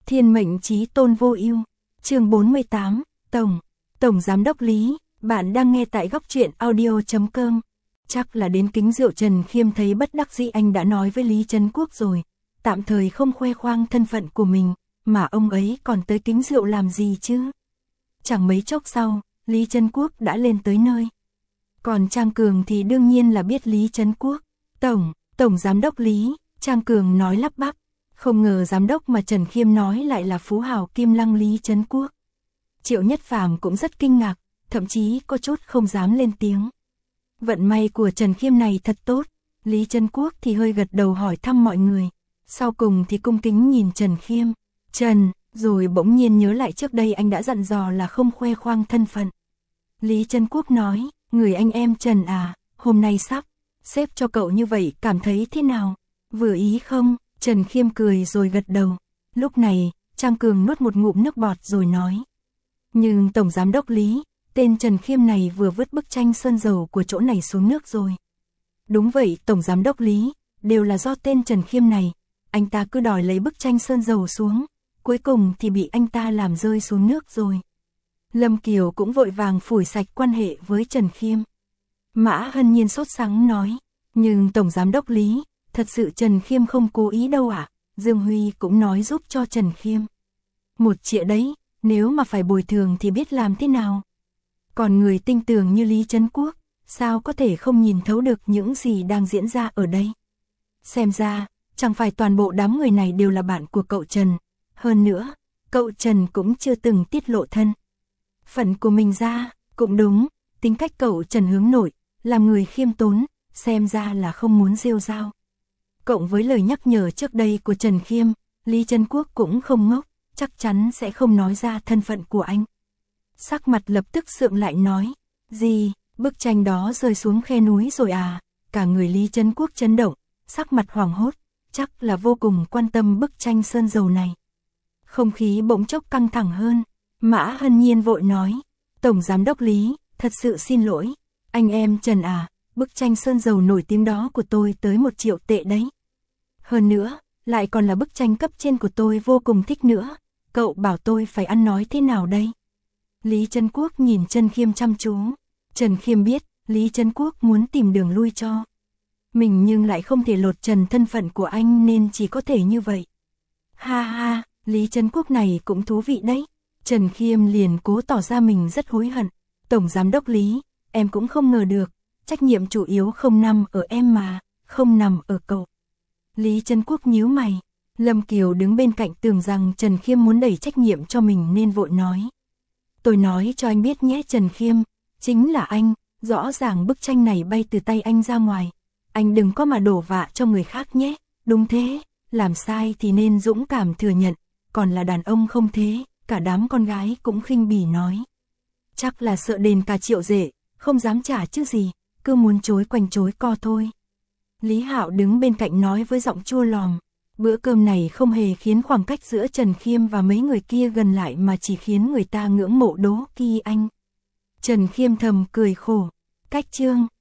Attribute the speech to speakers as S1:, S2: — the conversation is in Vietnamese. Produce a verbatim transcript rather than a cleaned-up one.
S1: Thiên mệnh chí tôn vô ưu. Chương bốn mươi tám, Tổng, Tổng Giám đốc Lý, bạn đang nghe tại góc truyện audio chấm com. Chắc là đến kính rượu Trần Khiêm thấy bất đắc dĩ anh đã nói với Lý Trấn Quốc rồi, tạm thời không khoe khoang thân phận của mình, mà ông ấy còn tới kính rượu làm gì chứ? Chẳng mấy chốc sau, Lý Trấn Quốc đã lên tới nơi. Còn Trang Cường thì đương nhiên là biết Lý Trấn Quốc. Tổng, Tổng Giám đốc Lý, Trang Cường nói lắp bắp. Không ngờ giám đốc mà Trần Khiêm nói lại là phú hào Kim Lăng Lý Trấn Quốc. Triệu Nhất Phàm cũng rất kinh ngạc, thậm chí có chút không dám lên tiếng. Vận may của Trần Khiêm này thật tốt, Lý Trấn Quốc thì hơi gật đầu hỏi thăm mọi người. Sau cùng thì cung kính nhìn Trần Khiêm. Trần, rồi bỗng nhiên nhớ lại trước đây anh đã dặn dò là không khoe khoang thân phận. Lý Trấn Quốc nói, người anh em Trần à, hôm nay sắp xếp cho cậu như vậy cảm thấy thế nào? Vừa ý không? Trần Khiêm cười rồi gật đầu. Lúc này, Trang Cường nuốt một ngụm nước bọt rồi nói. Nhưng Tổng Giám đốc Lý, tên Trần Khiêm này vừa vứt bức tranh sơn dầu của chỗ này xuống nước rồi. Đúng vậy Tổng Giám đốc Lý, đều là do tên Trần Khiêm này. Anh ta cứ đòi lấy bức tranh sơn dầu xuống, cuối cùng thì bị anh ta làm rơi xuống nước rồi. Lâm Kiều cũng vội vàng phủi sạch quan hệ với Trần Khiêm. Mã Hân Nhiên sốt sắng nói, nhưng Tổng Giám đốc Lý, thật sự Trần Khiêm không cố ý đâu ạ. À? Dương Huy cũng nói giúp cho Trần Khiêm. Một triệu đấy, nếu mà phải bồi thường thì biết làm thế nào. Còn người tinh tường như Lý Trấn Quốc, sao có thể không nhìn thấu được những gì đang diễn ra ở đây. Xem ra, chẳng phải toàn bộ đám người này đều là bạn của cậu Trần. Hơn nữa, cậu Trần cũng chưa từng tiết lộ thân phận của mình ra. Cũng đúng, tính cách cậu Trần hướng nội, làm người khiêm tốn, xem ra là không muốn rêu rao. Cộng với lời nhắc nhở trước đây của Trần Khiêm, Lý Trấn Quốc cũng không ngốc, chắc chắn sẽ không nói ra thân phận của anh. Sắc mặt lập tức sượng lại nói, gì, bức tranh đó rơi xuống khe núi rồi à? Cả người Lý Trấn Quốc chấn động, sắc mặt hoảng hốt, chắc là vô cùng quan tâm bức tranh sơn dầu này. Không khí bỗng chốc căng thẳng hơn, Mã Hân Nhiên vội nói, Tổng Giám đốc Lý, thật sự xin lỗi, anh em Trần à, bức tranh sơn dầu nổi tiếng đó của tôi tới một triệu tệ đấy. Hơn nữa, lại còn là bức tranh cấp trên của tôi vô cùng thích nữa, cậu bảo tôi phải ăn nói thế nào đây? Lý Trấn Quốc nhìn Trần Khiêm chăm chú, Trần Khiêm biết, Lý Trấn Quốc muốn tìm đường lui cho mình nhưng lại không thể lột trần thân phận của anh nên chỉ có thể như vậy. Ha ha, Lý Trấn Quốc này cũng thú vị đấy. Trần Khiêm liền cố tỏ ra mình rất hối hận. Tổng Giám đốc Lý, em cũng không ngờ được, trách nhiệm chủ yếu không nằm ở em mà, không nằm ở cậu. Lý Trấn Quốc nhíu mày, Lâm Kiều đứng bên cạnh tưởng rằng Trần Khiêm muốn đẩy trách nhiệm cho mình nên vội nói. Tôi nói cho anh biết nhé Trần Khiêm, chính là anh, rõ ràng bức tranh này bay từ tay anh ra ngoài. Anh đừng có mà đổ vạ cho người khác nhé, đúng thế, làm sai thì nên dũng cảm thừa nhận, còn là đàn ông không thế, cả đám con gái cũng khinh bỉ nói. Chắc là sợ đền cả triệu rể, không dám trả chứ gì, cứ muốn chối quanh chối co thôi. Lý Hạo đứng bên cạnh nói với giọng chua lòm, bữa cơm này không hề khiến khoảng cách giữa Trần Khiêm và mấy người kia gần lại mà chỉ khiến người ta ngưỡng mộ đố kỵ anh. Trần Khiêm thầm cười khổ, cách chương.